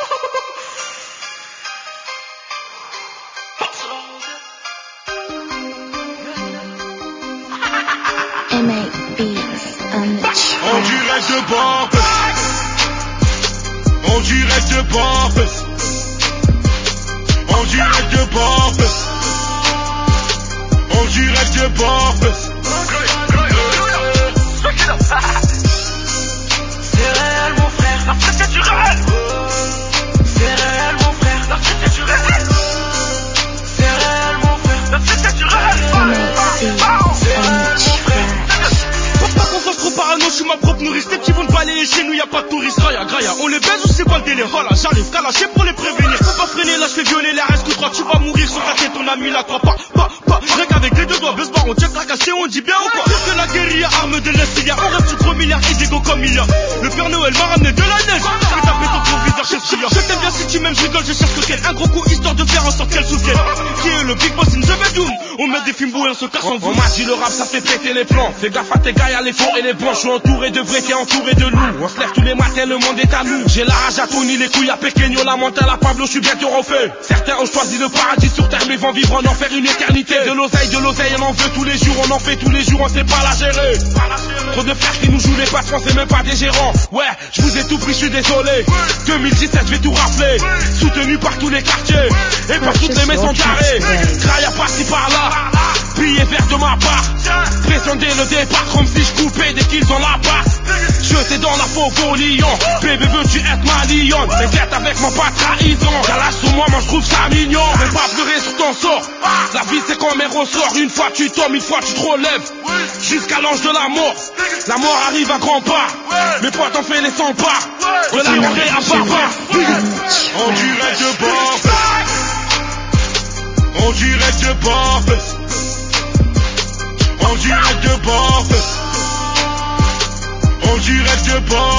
En direct de Barbès. En direct de Barbès. En direct de Barbès. En direct de Barbès. C'est réel mon frère, la fête est du réel. C'est réel mon frère, la fête est du réel. C'est réel mon frère, la fête est du réel. C'est réel mon frère. Pas qu'on fasse trop parano, je suis ma propre nourrice. Les petits vont te balayer chez nous, y'a pas de touristes. Graya, graya, on les baise ou c'est quoi le délire? Oh là, j'arrive qu'à lâcher pour les prévenir. Faut pas freiner, là je fais violer la reste. Coup tu vas mourir sans rater ton ami là, crois pas. Rien qu'avec les deux doigts, baisse pas, on check la cassée, on dit bien ou quoi? Pire que la guérilla, arme de l'Est, il y a on reste gros milliard et des go comme il y a. Le Père Noël m'a ramené de la neige. Je vais taper ton proviseur chez Sia. Je t'aime bien si tu m'aimes, je rigole, je cherche lequel. Un gros coup histoire de faire en sorte qu'elle souvienne. Qui est le big boss in the bedroom? On met des films et on se casse en vous. On m'a dit le rap ça fait péter les plans. Fais gaffe à tes gars, y'a les fonds et les blancs. Je suis entouré de vrais, t'es entouré de loups. On se lève tous les matins, le monde est à nous. J'ai la rage à Tony, les couilles à Pequeño, la mentale à Pablo, je suis bientôt refait. Certains ont choisi le paradis sur terre mais vont vivre en enfer une éternité. De l'oseille, on en veut tous les jours, on en fait tous les jours, on sait pas la gérer. Trop de frères qui nous jouent les patrons, c'est même pas des gérants. Ouais, je vous ai tout pris, je suis désolé. 2017, je vais tout rappeler. Soutenu par tous les quartiers et par toutes les maisons carrées. Graya par-ci par-là, billets verts de ma part. Pression dès le départ, comme si je coupais dès qu'ils ont la passe. Jeté dans la fauve au lion. Bébé, veux-tu être ma lionne? T'inquiète avec mon pas trahison. La lâche sur moi je trouve ça mignon. Mais pas pleurer sur ton sort. La vie c'est comme un ressort. Une fois tu tombes, une fois tu te relèves. Jusqu'à l'ange de la mort. La mort arrive à grands pas. Mes potes ont fait les 100 pas. De la rentrée à Barbès. En direct de Barbès. En direct de Barbès. En direct de Barbès. En direct de Barbès.